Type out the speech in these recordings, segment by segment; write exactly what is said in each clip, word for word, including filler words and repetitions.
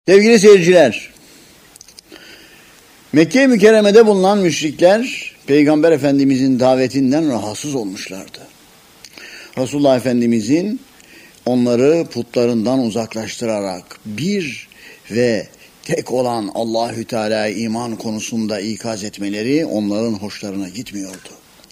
Sevgili seyirciler, Mekke-i Mükerreme'de bulunan müşrikler Peygamber Efendimizin davetinden rahatsız olmuşlardı. Resulullah Efendimizin onları putlarından uzaklaştırarak bir ve tek olan Allahü Teala'ya iman konusunda ikaz etmeleri onların hoşlarına gitmiyordu.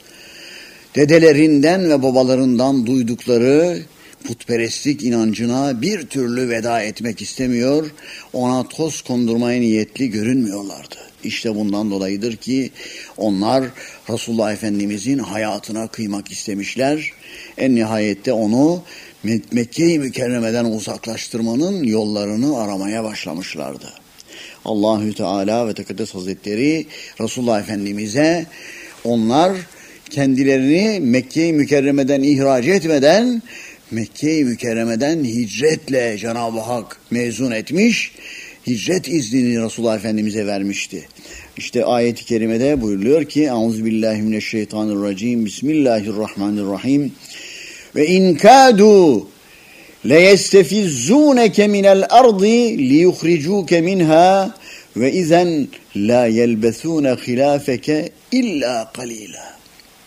Dedelerinden ve babalarından duydukları putperestlik inancına bir türlü veda etmek istemiyor, ona toz kondurmaya niyetli görünmüyorlardı. İşte bundan dolayıdır ki onlar Resulullah Efendimizin hayatına kıymak istemişler. En nihayette onu Mekke-i Mükerreme'den uzaklaştırmanın yollarını aramaya başlamışlardı. Allahü Teala ve Tekaddes Hazretleri Resulullah Efendimiz'e onlar kendilerini Mekke-i Mükerreme'den ihraç etmeden Mekke-i Mükerreme'den hicretle Cenab-ı Hak mezun etmiş, hicret iznini Resulullah Efendimiz'e vermişti. İşte ayet-i kerimede buyuruluyor ki Euzubillahimineşşeytanirracim Bismillahirrahmanirrahim ve in kâdû leyestefizûneke minel ardi liyuhricûke minhâ ve izen la yelbesûne hilâfeke illa qalîlâ.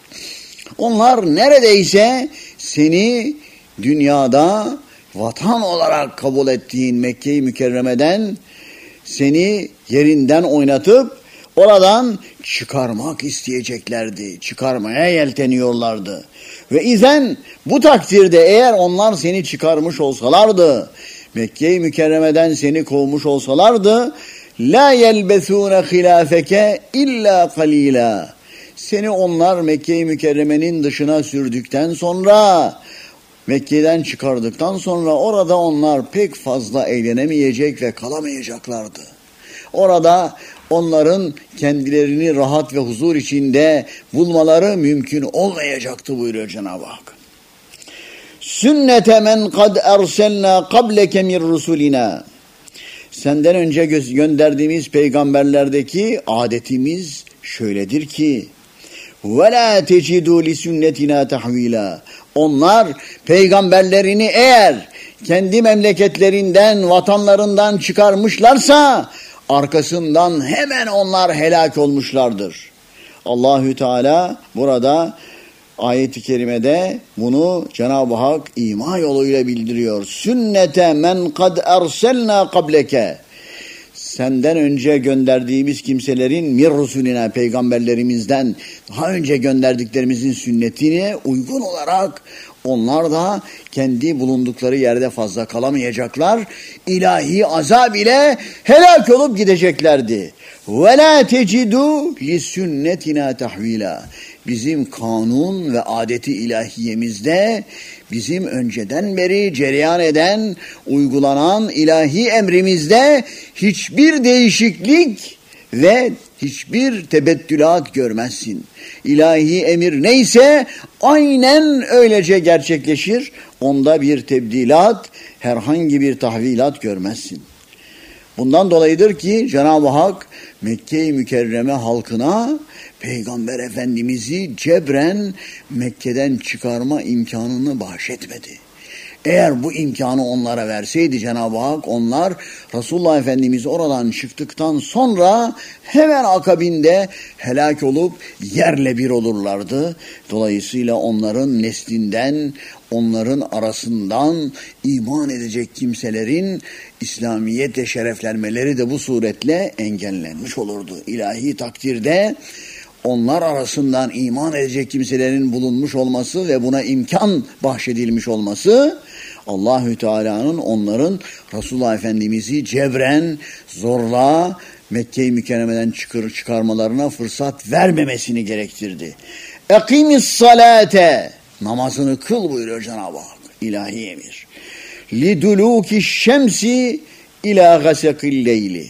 Onlar neredeyse seni dünyada vatan olarak kabul ettiğin Mekke-i Mükerreme'den seni yerinden oynatıp oradan çıkarmak isteyeceklerdi. Çıkarmaya yelteniyorlardı. Ve izen bu takdirde eğer onlar seni çıkarmış olsalardı, Mekke-i Mükerreme'den seni kovmuş olsalardı, la yelbesûne hilâfeke illa qalîlâ. Seni onlar Mekke-i Mükerreme'nin dışına sürdükten sonra, Mekke'den çıkardıktan sonra orada onlar pek fazla eğlenemeyecek ve kalamayacaklardı. Orada onların kendilerini rahat ve huzur içinde bulmaları mümkün olmayacaktı buyuruyor Cenab-ı Hak. Sünnete men kad erselna qableke min rusulina. Senden önce gö- gönderdiğimiz peygamberlerdeki adetimiz şöyledir ki وَلَا تَجِدُوا لِسُنَّتِنَا تَحْوِيلًا. Onlar peygamberlerini eğer kendi memleketlerinden, vatanlarından çıkarmışlarsa arkasından hemen onlar helak olmuşlardır. Allahü Teala burada ayet-i kerimede bunu Cenab-ı Hak ima yoluyla bildiriyor. Sünnete men kad erselna qableke. Senden önce gönderdiğimiz kimselerin mir rusulina peygamberlerimizden daha önce gönderdiklerimizin sünnetine uygun olarak onlar da kendi bulundukları yerde fazla kalamayacaklar. İlahi azab ile helak olup gideceklerdi. Ve la tecidu li sünnetina tahvila. Bizim kanun ve adeti ilahiyemizde bizim önceden beri cereyan eden, uygulanan ilahi emrimizde hiçbir değişiklik ve hiçbir tebettülat görmezsin. İlahi emir neyse aynen öylece gerçekleşir. Onda bir tebdilat, herhangi bir tahvilat görmezsin. Bundan dolayıdır ki Cenab-ı Hak Mekke-i Mükerreme halkına Peygamber Efendimiz'i cebren Mekke'den çıkarma imkanını bahşetmedi. Eğer bu imkanı onlara verseydi Cenab-ı Hak, onlar Resulullah Efendimiz oradan çıktıktan sonra hemen akabinde helak olup yerle bir olurlardı. Dolayısıyla onların neslinden, onların arasından iman edecek kimselerin İslamiyet'e şereflenmeleri de bu suretle engellenmiş olurdu. İlahi takdirde onlar arasından iman edecek kimselerin bulunmuş olması ve buna imkan bahşedilmiş olması Allahü Teala'nın onların Resulullah Efendimiz'i cebren, zorla Mekke-i Mükerreme'den çıkar, çıkarmalarına fırsat vermemesini gerektirdi. Ekimis salate, namazını kıl buyuruyor Cenab-ı Hak. İlahi emir. Liduluki şemsi ila gasakil leyli.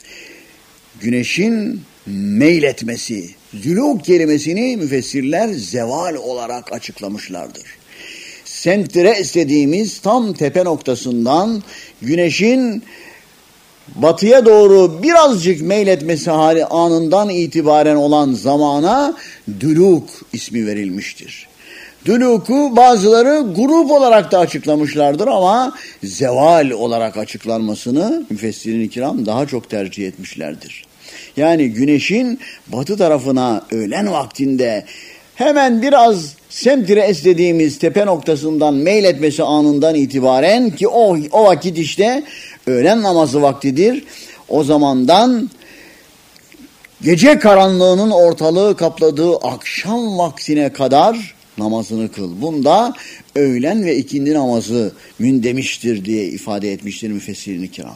Güneşin meyletmesi, zülûk kelimesini müfessirler zeval olarak açıklamışlardır. Sentre istediğimiz tam tepe noktasından güneşin batıya doğru birazcık meyletmesi hali anından itibaren olan zamana dülûk ismi verilmiştir. Duluku bazıları grup olarak da açıklamışlardır ama zeval olarak açıklanmasını müfessirin-i kiram daha çok tercih etmişlerdir. Yani güneşin batı tarafına öğlen vaktinde hemen biraz semtires dediğimiz tepe noktasından meyletmesi anından itibaren ki o, o vakit işte öğlen namazı vaktidir. O zamandan gece karanlığının ortalığı kapladığı akşam vaktine kadar namazını kıl. Bunda öğlen ve ikindi namazı mündemiştir diye ifade etmiştir müfessirin-i kiram.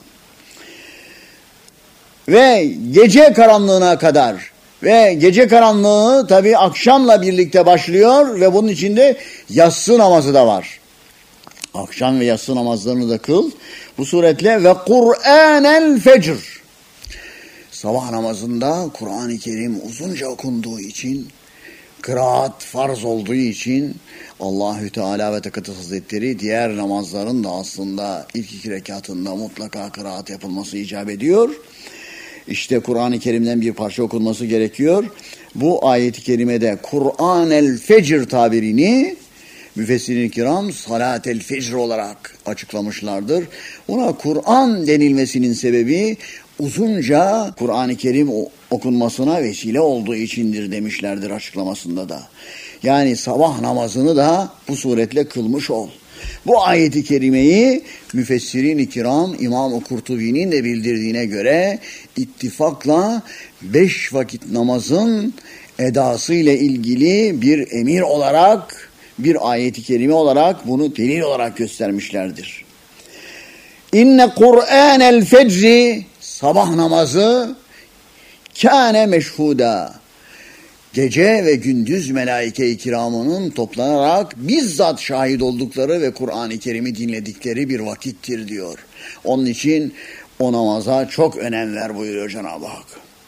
Ve gece karanlığına kadar ve gece karanlığı tabi akşamla birlikte başlıyor ve bunun içinde yatsı namazı da var. Akşam ve yatsı namazlarını da kıl. Bu suretle ve Kur'anel fecr. Sabah namazında Kur'an-ı Kerim uzunca okunduğu için, kıraat farz olduğu için Allahü Teala ve Tekaddes Hazretleri diğer namazların da aslında ilk iki rekatında mutlaka kıraat yapılması icap ediyor. İşte Kur'an-ı Kerim'den bir parça okunması gerekiyor. Bu ayet-i kerimede Kur'anel fecr tabirini müfessirin-i kiram salatel fecr olarak açıklamışlardır. Ona Kur'an denilmesinin sebebi uzunca Kur'an-ı Kerim okunmasına vesile olduğu içindir demişlerdir açıklamasında da. Yani sabah namazını da bu suretle kılmış ol. Bu ayeti kerimeyi müfessirin-i kiram İmam-ı Kurtubi'nin de bildirdiğine göre ittifakla beş vakit namazın edası ile ilgili bir emir olarak, bir ayeti kerime olarak bunu delil olarak göstermişlerdir. İnne Kur'anel fecri, sabah namazı kâne meşhuda, gece ve gündüz melaike-i kiramının toplanarak bizzat şahit oldukları ve Kur'an-ı Kerim'i dinledikleri bir vakittir diyor. Onun için o namaza çok önem ver buyuruyor Cenab-ı Hak.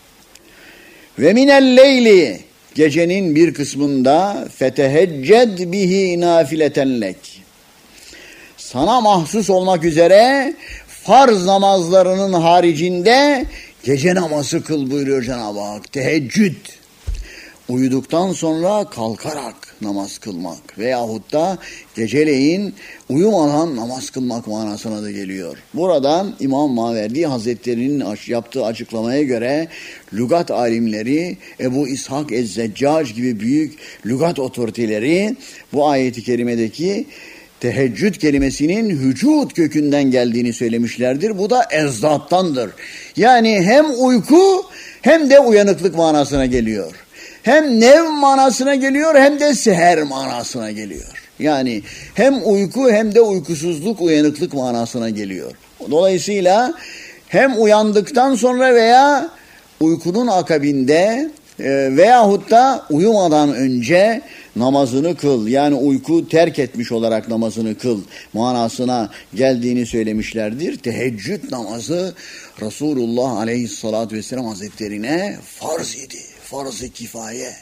Ve minel leyli, gecenin bir kısmında fetehecced bihi nafileten lek, sana mahsus olmak üzere farz namazlarının haricinde gece namazı kıl buyuruyor Cenab-ı Hak. Teheccüd, uyuduktan sonra kalkarak namaz kılmak veyahut da geceleyin uyumadan namaz kılmak manasına da geliyor. Buradan İmam Maverdi Hazretleri'nin yaptığı açıklamaya göre lügat alimleri, Ebu İshak Ez-Zeccac gibi büyük lügat otoriteleri bu ayeti kerimedeki teheccüd kelimesinin hücud kökünden geldiğini söylemişlerdir. Bu da ezdattandır. Yani hem uyku hem de uyanıklık manasına geliyor. Hem nev manasına geliyor hem de seher manasına geliyor. Yani hem uyku hem de uykusuzluk, uyanıklık manasına geliyor. Dolayısıyla hem uyandıktan sonra veya uykunun akabinde e, veyahut da uyumadan önce namazını kıl. Yani uyku terk etmiş olarak namazını kıl manasına geldiğini söylemişlerdir. Teheccüd namazı Resulullah Aleyhisselatü Vesselam Hazretlerine farz idi. Farz-ı kifaye.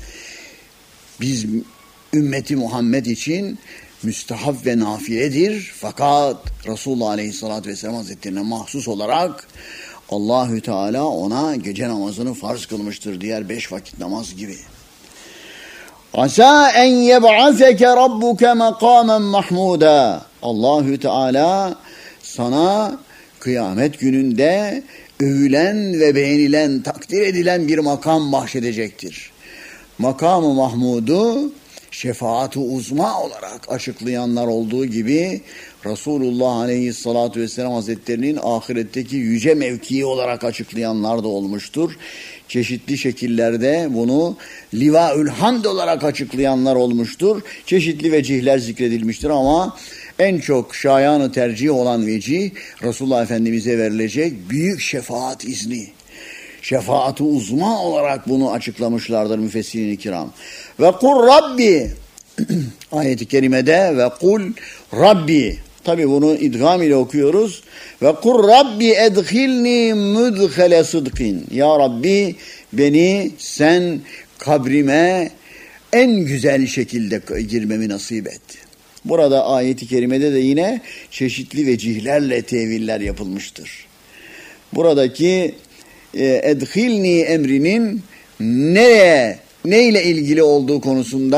Biz ümmeti Muhammed için müstehap ve nafiledir. Fakat Resulullah Aleyhisselatü Vesselam Hazretlerine mahsus olarak Allahü Teala ona gece namazını farz kılmıştır. Diğer beş vakit namaz gibi. Asa en yeb'aseke rabbuke makamen mahmuda. Allahü Teala sana kıyamet gününde övülen ve beğenilen, takdir edilen bir makam bahşedecektir. Makam-ı Mahmud'u şefaat-ı uzma olarak açıklayanlar olduğu gibi Resulullah Aleyhisselatü Vesselam Hazretlerinin ahiretteki yüce mevkii olarak açıklayanlar da olmuştur. Çeşitli şekillerde bunu Livaül Hamd olarak açıklayanlar olmuştur. Çeşitli vecihler zikredilmiştir ama en çok şayan-ı tercih olan vecih Resulullah Efendimiz'e verilecek büyük şefaat izni. Şefaat-ı uzma olarak bunu açıklamışlardır müfessirin-i kiram. Ve kul Rabbi ayet-i kerimede ve kul Rabbi, tabi bunu idgam ile okuyoruz. Ve kul Rabbi edhilni müdhele sıdkın. Ya Rabbi beni sen kabrime en güzel şekilde girmemi nasip et. Burada ayet-i kerimede de yine çeşitli vecihlerle teviller yapılmıştır. Buradaki e, edhilni emrinin nereye, neyle ilgili olduğu konusunda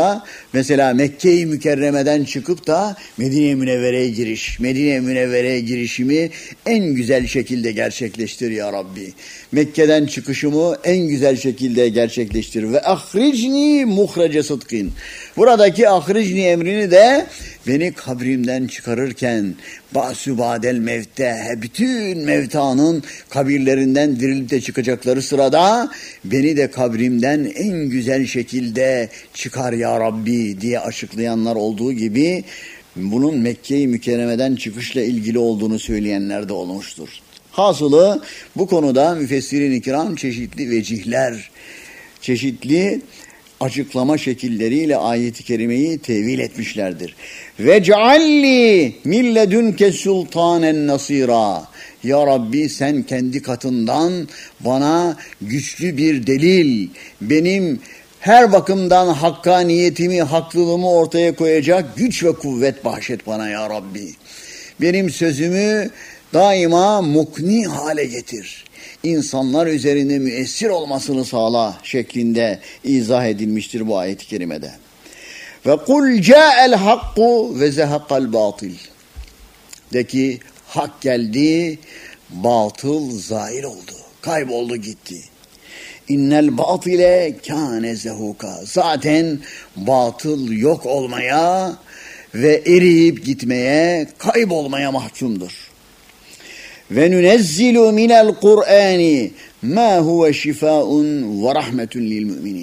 Mesela Mekke-i Mükerreme'den çıkıp da Medine-i Münevvere'ye giriş, Medine-i Münevvere'ye girişimi en güzel şekilde gerçekleştir ya Rabbi. Mekke'den çıkışımı en güzel şekilde gerçekleştir. Ve ahricni muhrece sıdkın. Buradaki ahricni emrini de beni kabrimden çıkarırken ba'su ba'del mevte, bütün mevtanın kabirlerinden dirilip de çıkacakları sırada beni de kabrimden en güzel şekilde çıkar ya Rabbi diye açıklayanlar olduğu gibi bunun Mekke-i Mükerreme'den çıkışla ilgili olduğunu söyleyenler de olmuştur. Hasılı bu konuda müfessirin-i kiram çeşitli vecihler, çeşitli açıklama şekilleriyle ayet-i kerimeyi tevil etmişlerdir. Ve cealli min ledünke sultanen nasira. Ya Rabbi sen kendi katından bana güçlü bir delil, benim her bakımdan hakkaniyetimi, haklılığımı ortaya koyacak güç ve kuvvet bahşet bana ya Rabbi. Benim sözümü daima mukni hale getir. İnsanlar üzerinde müessir olmasını sağla şeklinde izah edilmiştir bu ayet-i kerimede. Ve kul ca'el hakku ve zehaqal batil. De ki hak geldi, batıl zail oldu, kayboldu gitti. İnnel batile kâne zehuka. Zaten batıl yok olmaya ve eriyip gitmeye, kaybolmaya mahkumdur. Ve nunezzilu minel Kur'ani ma huve şifaun ve rahmetun lil müminin.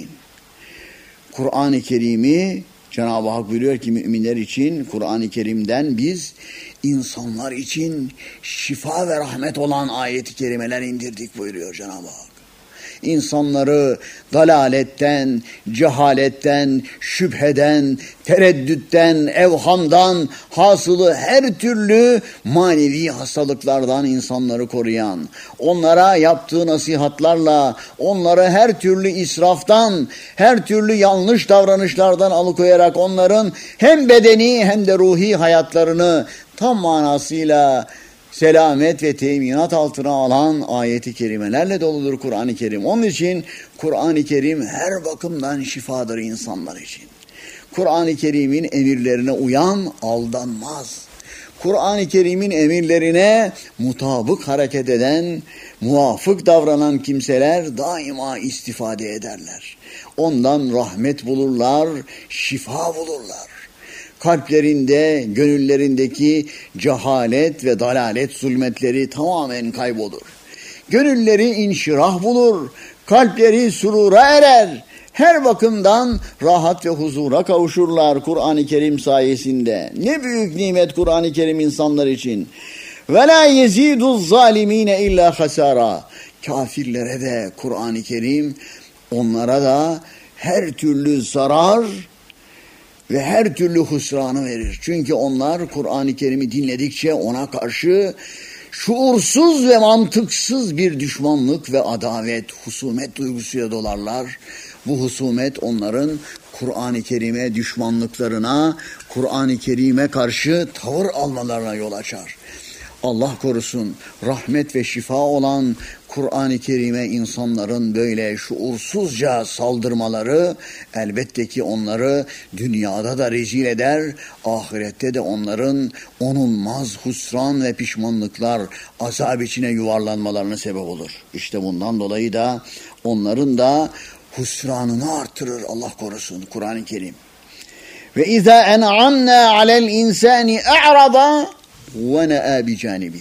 Kur'an-ı Kerim'i Cenab-ı Hak buyuruyor ki müminler için Kur'an-ı Kerim'den biz insanlar için şifa ve rahmet olan ayet-i kerimeler indirdik buyuruyor Cenab-ı Hak. İnsanları dalaletten, cehaletten, şüpheden, tereddütten, evhamdan, hasılı her türlü manevi hastalıklardan insanları koruyan, onlara yaptığı nasihatlarla, onları her türlü israftan, her türlü yanlış davranışlardan alıkoyarak onların hem bedeni hem de ruhi hayatlarını tam manasıyla selamet ve teminat altına alan ayeti kerimelerle doludur Kur'an-ı Kerim. Onun için Kur'an-ı Kerim her bakımdan şifadır insanlar için. Kur'an-ı Kerim'in emirlerine uyan aldanmaz. Kur'an-ı Kerim'in emirlerine mutabık hareket eden, muvafık davranan kimseler daima istifade ederler. Ondan rahmet bulurlar, şifa bulurlar. Kalplerinde, gönüllerindeki cehalet ve dalalet zulmetleri tamamen kaybolur. Gönülleri inşirah bulur, kalpleri surura erer. Her bakımdan rahat ve huzura kavuşurlar Kur'an-ı Kerim sayesinde. Ne büyük nimet Kur'an-ı Kerim insanlar için. Ve la yeziduz zalimine illa hasara. Kafirlere de Kur'an-ı Kerim onlara da her türlü zarar ve her türlü husranı verir. Çünkü onlar Kur'an-ı Kerim'i dinledikçe ona karşı şuursuz ve mantıksız bir düşmanlık ve adavet, husumet duygusuyla dolarlar. Bu husumet onların Kur'an-ı Kerim'e düşmanlıklarına, Kur'an-ı Kerim'e karşı tavır almalarına yol açar. Allah korusun, rahmet ve şifa olan Kur'an-ı Kerim'e insanların böyle şuursuzca saldırmaları elbette ki onları dünyada da rezil eder, ahirette de onların onulmaz husran ve pişmanlıklar, azap içine yuvarlanmalarına sebep olur. İşte bundan dolayı da onların da husranını artırır Allah korusun Kur'an-ı Kerim. Ve izâ en'amnâ alel insâni e'rada ve ne'a bi canibi.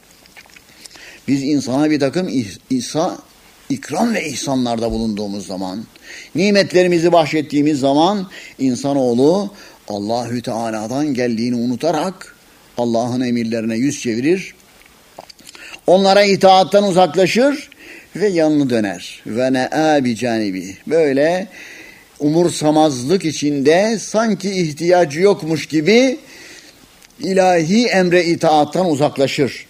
Biz insana bir takım ihsa, ikram ve ihsanlarda bulunduğumuz zaman, nimetlerimizi bahşettiğimiz zaman insanoğlu Allahü Teala'dan geldiğini unutarak Allah'ın emirlerine yüz çevirir, onlara itaattan uzaklaşır ve yanını döner. Ve ne'a bi canibi. Böyle umursamazlık içinde sanki ihtiyacı yokmuş gibi ilahi emre itaattan uzaklaşır.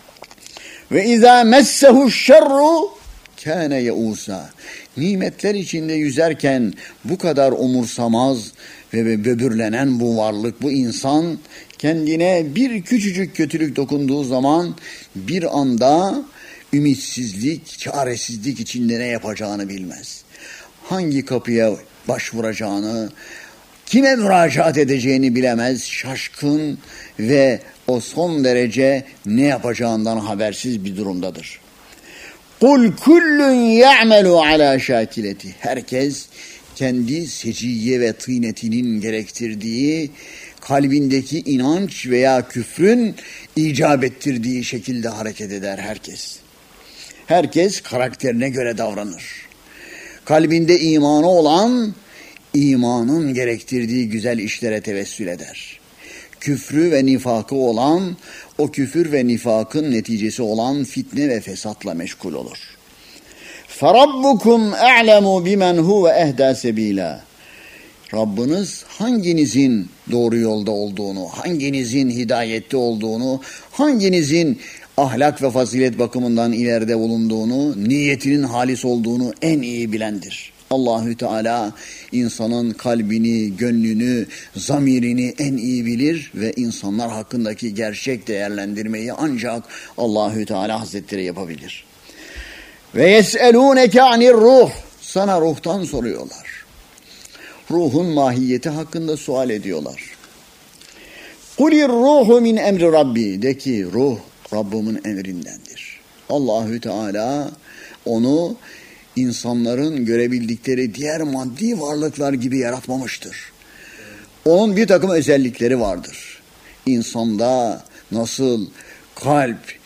Ve izâ messehu şerru kâne yeûsâ. Nimetler içinde yüzerken bu kadar umursamaz ve böbürlenen bu varlık, bu insan kendine bir küçücük kötülük dokunduğu zaman bir anda ümitsizlik, çaresizlik içinde ne yapacağını bilmez. Hangi kapıya başvuracağını, kime müracaat edeceğini bilemez, şaşkın ve o son derece ne yapacağından habersiz bir durumdadır. Kul kullun ya'melu ala şakileti. Herkes kendi seciye ve tînetinin gerektirdiği, kalbindeki inanç veya küfrün icap ettirdiği şekilde hareket eder herkes. Herkes karakterine göre davranır. Kalbinde imanı olan, imanın gerektirdiği güzel işlere tevessül eder. Küfrü ve nifakı olan, o küfür ve nifakın neticesi olan fitne ve fesatla meşgul olur. فَرَبُّكُمْ اَعْلَمُوا بِمَنْ هُوَ اَهْدَى سَب۪يلًا. Rabbiniz hanginizin doğru yolda olduğunu, hanginizin hidayette olduğunu, hanginizin ahlak ve fazilet bakımından ileride bulunduğunu, niyetinin halis olduğunu en iyi bilendir. Allahü Teala insanın kalbini, gönlünü, zamirini en iyi bilir ve insanlar hakkındaki gerçek değerlendirmeyi ancak Allahü Teala Hazretleri yapabilir. Ve yes'elûneke anir ruh. Sana ruhtan soruyorlar. Ruhun mahiyeti hakkında sual ediyorlar. Kulir ruhu min emri Rabbi. De ki ruh Rabbimin emrindendir. Allahü Teala onu insanların görebildikleri diğer maddi varlıklar gibi yaratmamıştır. Onun bir takım özellikleri vardır. İnsanda nasıl kalp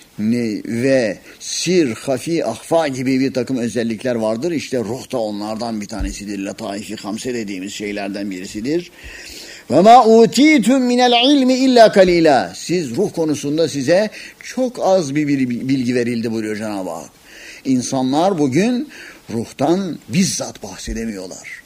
ve sir, hafi, ahfa gibi bir takım özellikler vardır. İşte ruh da onlardan bir tanesidir. Lataif-i hamse dediğimiz şeylerden birisidir. Ve ma utitum minel ilmi illa kalila. Siz ruh konusunda size çok az bir bilgi verildi buyuruyor Cenab-ı Hak. İnsanlar bugün ruhtan bizzat bahsedemiyorlar.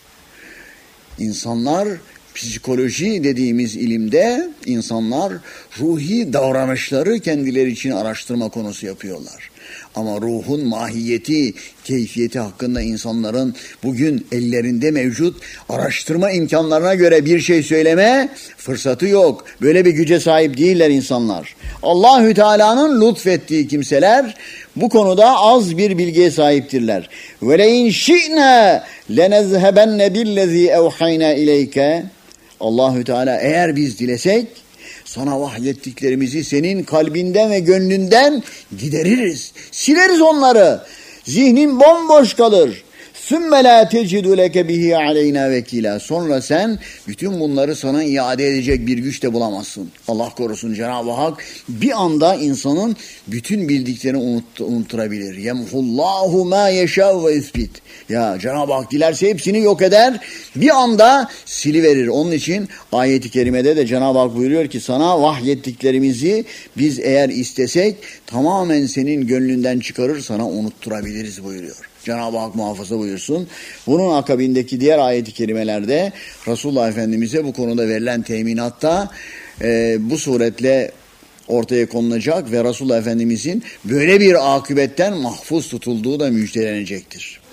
İnsanlar psikoloji dediğimiz ilimde insanlar ruhi davranışları kendileri için araştırma konusu yapıyorlar. Ama ruhun mahiyeti, keyfiyeti hakkında insanların bugün ellerinde mevcut araştırma imkanlarına göre bir şey söyleme fırsatı yok. Böyle bir güce sahip değiller insanlar. Allahü Teala'nın lütfettiği kimseler bu konuda az bir bilgiye sahiptirler. Ve le in şi'na lenezhebenne billezî evhayna ileyke. Allahü Teala eğer biz dilesek sana vahyettiklerimizi senin kalbinden ve gönlünden gideririz. Sileriz onları. Zihnin bomboş kalır. ثُمَّ لَا تَجِدُ لَكَ بِهِ عَلَيْنَا وَكِيلًا. Sonra sen bütün bunları sana iade edecek bir güç de bulamazsın. Allah korusun, Cenab-ı Hak bir anda insanın bütün bildiklerini unut, unutturabilir. يَمْحُ مَا يَشَاءُ وَيُثْبِتْ. Ya Cenab-ı Hak dilerse hepsini yok eder. Bir anda siliverir. Onun için ayet-i kerimede de Cenab-ı Hak buyuruyor ki sana vahyettiklerimizi biz eğer istesek tamamen senin gönlünden çıkarır, sana unutturabiliriz buyuruyor. Cenab-ı Hak muhafaza buyursun. Bunun akabindeki diğer ayet-i kerimelerde Resulullah Efendimiz'e bu konuda verilen teminatta e, bu suretle ortaya konulacak ve Resulullah Efendimiz'in böyle bir akıbetten mahfuz tutulduğu da müjdelenecektir.